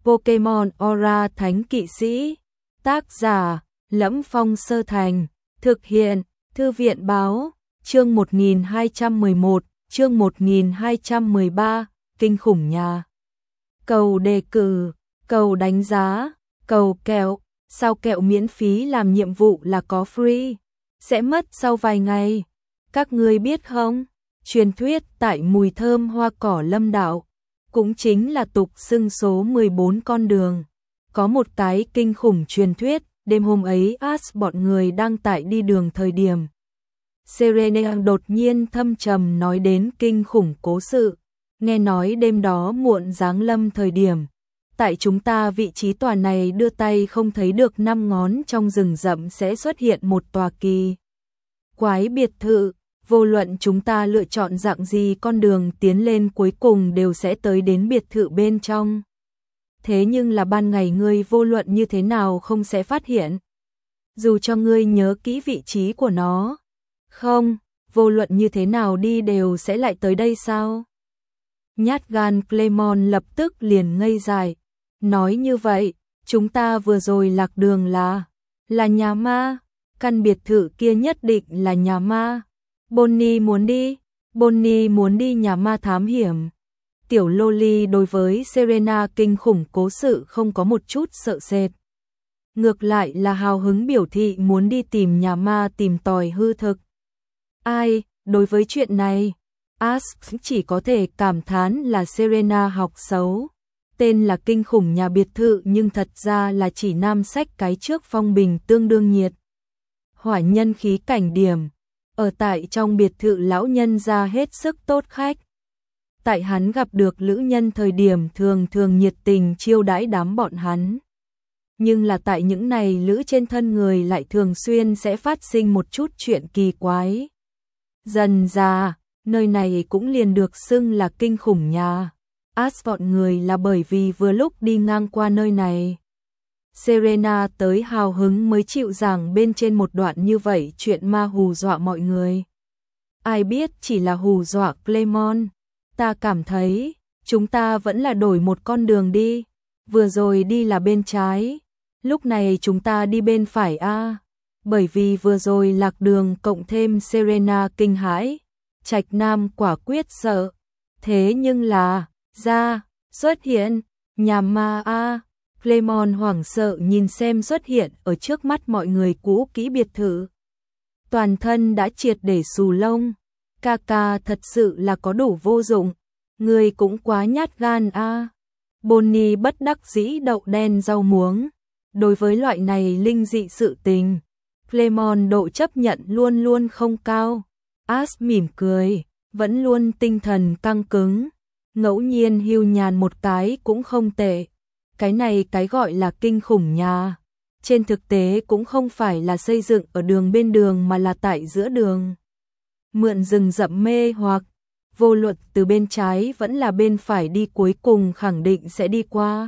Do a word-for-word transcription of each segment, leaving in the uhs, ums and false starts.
Pokemon Aura Thánh Kỵ Sĩ. Tác giả: Lẫm Phong Sơ Thành. Thực hiện: Thư viện báo. Chương một nghìn hai trăm mười một, chương một nghìn hai trăm mười ba, kinh khủng nhà. Cầu đề cử, cầu đánh giá, cầu kẹo, sao kẹo miễn phí làm nhiệm vụ là có free, sẽ mất sau vài ngày. Các ngươi biết không, truyền thuyết tại mùi thơm hoa cỏ Lâm Đạo, cũng chính là tục xưng số mười bốn con đường. Có một cái kinh khủng truyền thuyết, đêm hôm ấy Ash bọn người đang tại đi đường thời điểm. Serena đột nhiên thâm trầm nói đến kinh khủng cố sự, nghe nói đêm đó muộn giáng lâm thời điểm. Tại chúng ta vị trí tòa này đưa tay không thấy được năm ngón trong rừng rậm sẽ xuất hiện một tòa kỳ quái biệt thự, vô luận chúng ta lựa chọn dạng gì con đường tiến lên cuối cùng đều sẽ tới đến biệt thự bên trong. Thế nhưng là ban ngày ngươi vô luận như thế nào không sẽ phát hiện. Dù cho ngươi nhớ kỹ vị trí của nó, không, vô luận như thế nào đi đều sẽ lại tới đây sao? Nhát gan Clemon lập tức liền ngây dại, nói như vậy, chúng ta vừa rồi lạc đường là, là nhà ma, căn biệt thự kia nhất định là nhà ma. Bonnie muốn đi, Bonnie muốn đi nhà ma thám hiểm. Tiểu Loli đối với Serena kinh khủng cố sự không có một chút sợ sệt. Ngược lại là hào hứng biểu thị muốn đi tìm nhà ma tìm tòi hư thực. Ai, đối với chuyện này, Ash chỉ có thể cảm thán là Serena học xấu. Tên là kinh khủng nhà biệt thự nhưng thật ra là chỉ nam sách cái trước phong bình tương đương nhiệt. Hỏa nhân khí cảnh điểm, ở tại trong biệt thự lão nhân ra hết sức tốt khách. Tại hắn gặp được lữ nhân thời điểm thường thường nhiệt tình chiêu đãi đám bọn hắn. Nhưng là tại những này lữ trên thân người lại thường xuyên sẽ phát sinh một chút chuyện kỳ quái. Dần ra, nơi này cũng liền được xưng là kinh khủng nhà. Ash bọn người là bởi vì vừa lúc đi ngang qua nơi này. Serena tới hào hứng mới chịu giảng bên trên một đoạn như vậy chuyện ma hù dọa mọi người. Ai biết chỉ là hù dọa Clemon. Ta cảm thấy, chúng ta vẫn là đổi một con đường đi. Vừa rồi đi là bên trái, lúc này chúng ta đi bên phải a. À. Bởi vì vừa rồi lạc đường cộng thêm Serena kinh hãi, Trạch Nam quả quyết sợ. Thế nhưng là, ra, xuất hiện, nhà ma a. À. Clemon hoảng sợ nhìn xem xuất hiện ở trước mắt mọi người cũ kỹ biệt thự. Toàn thân đã triệt để xù lông. Ca ca thật sự là có đủ vô dụng. Người cũng quá nhát gan a. À. Bonnie bất đắc dĩ đậu đen rau muống. Đối với loại này linh dị sự tình, Clemon độ chấp nhận luôn luôn không cao. Ash mỉm cười, vẫn luôn tinh thần căng cứng. Ngẫu nhiên hiu nhàn một cái cũng không tệ. Cái này cái gọi là kinh khủng nhà. Trên thực tế cũng không phải là xây dựng ở đường bên đường mà là tại giữa đường. Mượn rừng rậm mê hoặc, vô luận từ bên trái vẫn là bên phải đi cuối cùng khẳng định sẽ đi qua.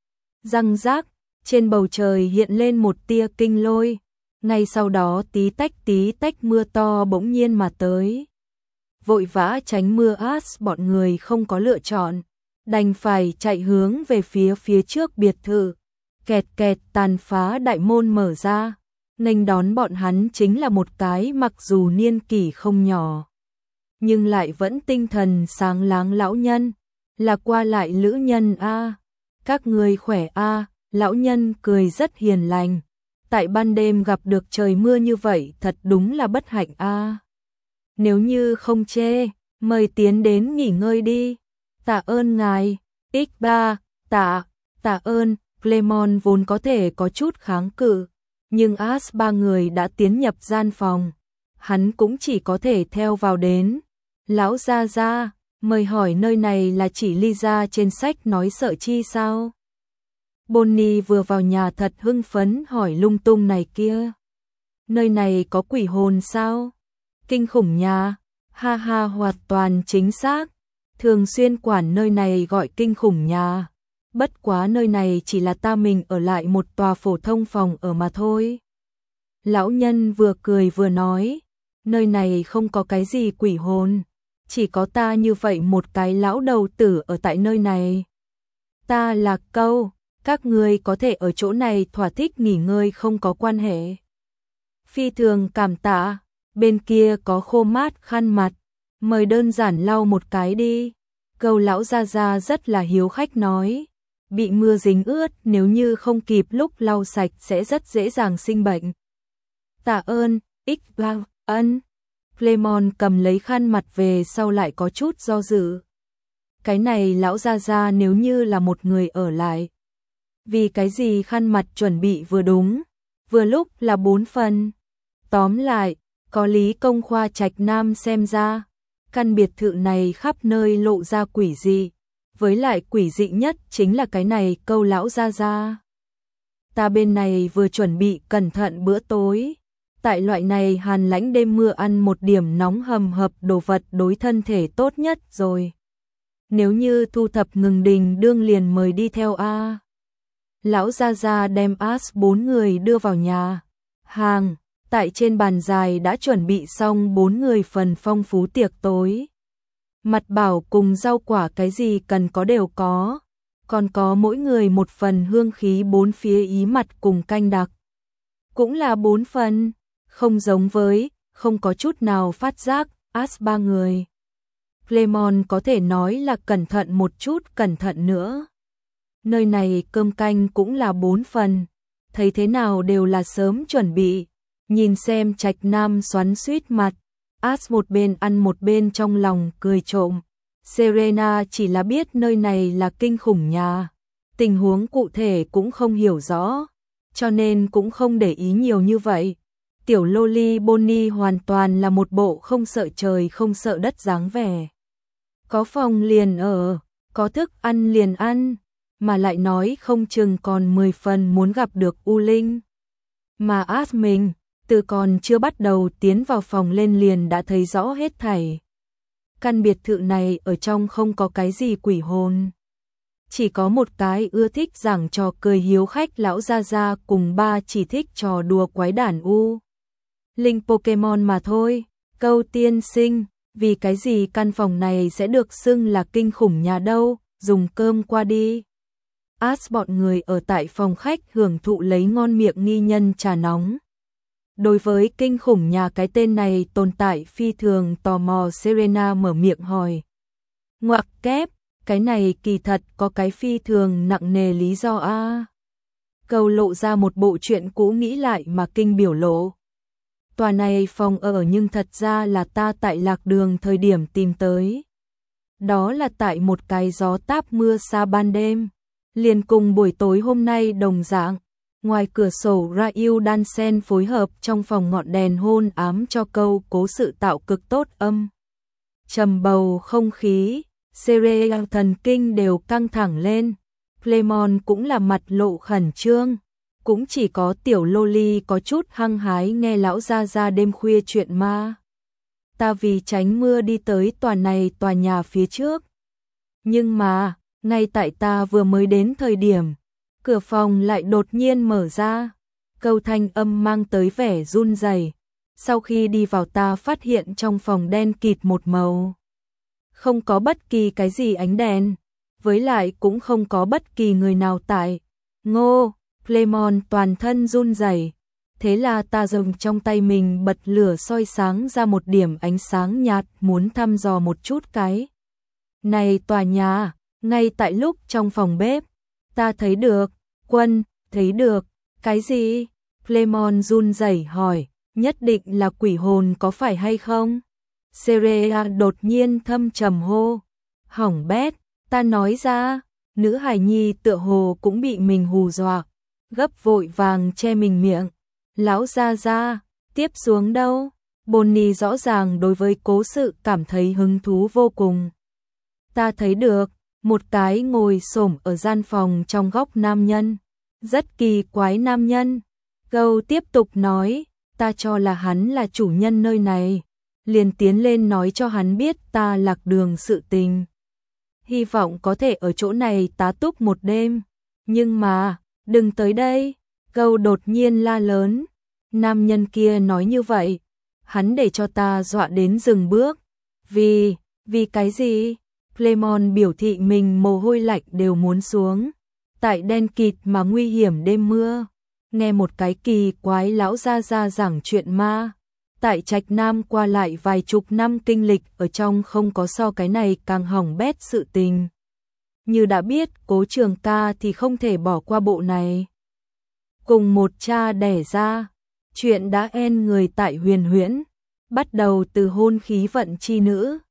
Răng rác, trên bầu trời hiện lên một tia kinh lôi. Ngay sau đó tí tách tí tách mưa to bỗng nhiên mà tới. Vội vã tránh mưa Ash bọn người không có lựa chọn. Đành phải chạy hướng về phía phía trước biệt thự. Kẹt kẹt tàn phá đại môn mở ra. Nghênh đón bọn hắn chính là một cái mặc dù niên kỷ không nhỏ, nhưng lại vẫn tinh thần sáng láng lão nhân. Là qua lại lữ nhân a. À. Các người khỏe a. À. Lão nhân cười rất hiền lành. Tại ban đêm gặp được trời mưa như vậy thật đúng là bất hạnh a. À. Nếu như không chê, mời tiến đến nghỉ ngơi đi. Tạ ơn ngài. ích ba, tạ, tạ ơn. Clemon vốn có thể có chút kháng cự, nhưng Ash ba người đã tiến nhập gian phòng. Hắn cũng chỉ có thể theo vào đến. Lão gia gia, mời hỏi nơi này là chỉ Lisa trên sách nói sợ chi sao? Bonnie vừa vào nhà thật hưng phấn hỏi lung tung này kia. Nơi này có quỷ hồn sao? Kinh khủng nhà, ha ha hoàn toàn chính xác. Thường xuyên quản nơi này gọi kinh khủng nhà. Bất quá nơi này chỉ là ta mình ở lại một tòa phổ thông phòng ở mà thôi. Lão nhân vừa cười vừa nói, nơi này không có cái gì quỷ hồn, chỉ có ta như vậy một cái lão đầu tử ở tại nơi này. Ta là câu, các ngươi có thể ở chỗ này thỏa thích nghỉ ngơi không có quan hệ. Phi thường cảm tạ, bên kia có khô mát khăn mặt, mời đơn giản lau một cái đi. Câu lão gia gia rất là hiếu khách nói, bị mưa dính ướt nếu như không kịp lúc lau sạch sẽ rất dễ dàng sinh bệnh. Tạ ơn, ích bao, ân. Clemon cầm lấy khăn mặt về sau lại có chút do dự. Cái này lão gia gia nếu như là một người ở lại. Vì cái gì khăn mặt chuẩn bị vừa đúng, vừa lúc là bốn phần. Tóm lại, có lý công khoa Trạch Nam xem ra, căn biệt thự này khắp nơi lộ ra quỷ dị, với lại quỷ dị nhất chính là cái này câu lão gia gia. Ta bên này vừa chuẩn bị cẩn thận bữa tối, tại loại này hàn lãnh đêm mưa ăn một điểm nóng hầm hập đồ vật đối thân thể tốt nhất rồi. Nếu như thu thập ngừng đình đương liền mời đi theo a. Lão gia gia đem As bốn người đưa vào nhà hàng. Tại trên bàn dài đã chuẩn bị xong bốn người phần phong phú tiệc tối. Mặt bảo cùng rau quả cái gì cần có đều có, còn có mỗi người một phần hương khí bốn phía ý mặt cùng canh đặc. Cũng là bốn phần, không giống với, không có chút nào phát giác, As ba người. Clemon có thể nói là cẩn thận một chút cẩn thận nữa. Nơi này cơm canh cũng là bốn phần, thấy thế nào đều là sớm chuẩn bị. Nhìn xem Trạch Nam xoắn xuýt mặt, As một bên ăn một bên trong lòng cười trộm. Serena chỉ là biết nơi này là kinh khủng nhà, tình huống cụ thể cũng không hiểu rõ, cho nên cũng không để ý nhiều như vậy. Tiểu Loli Bonnie hoàn toàn là một bộ không sợ trời không sợ đất dáng vẻ. Có phòng liền ở, có thức ăn liền ăn, mà lại nói không chừng còn mười phần muốn gặp được U Linh. Mà As mình từ còn chưa bắt đầu tiến vào phòng lên liền đã thấy rõ hết thảy. Căn biệt thự này ở trong không có cái gì quỷ hồn. Chỉ có một cái ưa thích giảng trò cười hiếu khách lão gia gia cùng ba chỉ thích trò đùa quái đản U Linh Pokemon mà thôi. Câu tiên sinh, vì cái gì căn phòng này sẽ được xưng là kinh khủng nhà đâu, dùng cơm qua đi. As bọn người ở tại phòng khách hưởng thụ lấy ngon miệng nghi nhân trà nóng. Đối với kinh khủng nhà cái tên này tồn tại phi thường tò mò. Serena mở miệng hỏi. Ngoặc kép, cái này kỳ thật có cái phi thường nặng nề lý do a. À. Câu lộ ra một bộ chuyện cũ nghĩ lại mà kinh biểu lộ. Tòa này phòng ở nhưng thật ra là ta tại lạc đường thời điểm tìm tới. Đó là tại một cái gió táp mưa xa ban đêm. Liền cùng buổi tối hôm nay đồng dạng. Ngoài cửa sổ Ryu đan sen phối hợp trong phòng ngọn đèn hôn ám cho câu cố sự tạo cực tốt âm. Trầm bầu không khí, Serena thần kinh đều căng thẳng lên. Clemon cũng là mặt lộ khẩn trương. Cũng chỉ có tiểu Loli có chút hăng hái nghe lão gia gia đêm khuya chuyện ma. Ta vì tránh mưa đi tới tòa này tòa nhà phía trước. Nhưng mà, ngay tại ta vừa mới đến thời điểm, cửa phòng lại đột nhiên mở ra, câu thanh âm mang tới vẻ run rẩy. Sau khi đi vào ta phát hiện trong phòng đen kịt một màu. Không có bất kỳ cái gì ánh đèn, với lại cũng không có bất kỳ người nào tại. Ngô, Clemon toàn thân run rẩy. Thế là ta dùng trong tay mình bật lửa soi sáng ra một điểm ánh sáng nhạt muốn thăm dò một chút cái. Này tòa nhà, ngay tại lúc trong phòng bếp, ta thấy được, Quân, thấy được, cái gì? Clemon run rẩy hỏi, nhất định là quỷ hồn có phải hay không? Serena đột nhiên thâm trầm hô, hỏng bét, ta nói ra, nữ hài nhi tựa hồ cũng bị mình hù dọa, gấp vội vàng che mình miệng. Lão gia gia, tiếp xuống đâu? Bonnie rõ ràng đối với cố sự cảm thấy hứng thú vô cùng. Ta thấy được, một cái ngồi xổm ở gian phòng trong góc nam nhân. Rất kỳ quái nam nhân. Câu tiếp tục nói, ta cho là hắn là chủ nhân nơi này. Liền tiến lên nói cho hắn biết ta lạc đường sự tình. Hy vọng có thể ở chỗ này tá túc một đêm. Nhưng mà, đừng tới đây. Câu đột nhiên la lớn. Nam nhân kia nói như vậy. Hắn để cho ta dọa đến dừng bước. Vì, vì cái gì? Clemon biểu thị mình mồ hôi lạnh đều muốn xuống. tại đen kịt mà nguy hiểm đêm mưa, nghe một cái kỳ quái lão gia gia giảng chuyện ma. Tại Trạch Nam qua lại vài chục năm kinh lịch ở trong không có so cái này càng hỏng bét sự tình. Như đã biết Cố Trường Ca thì không thể bỏ qua bộ này. Cùng một cha đẻ ra, chuyện đã en người tại Huyền Huyễn, bắt đầu từ hôn khí vận chi nữ,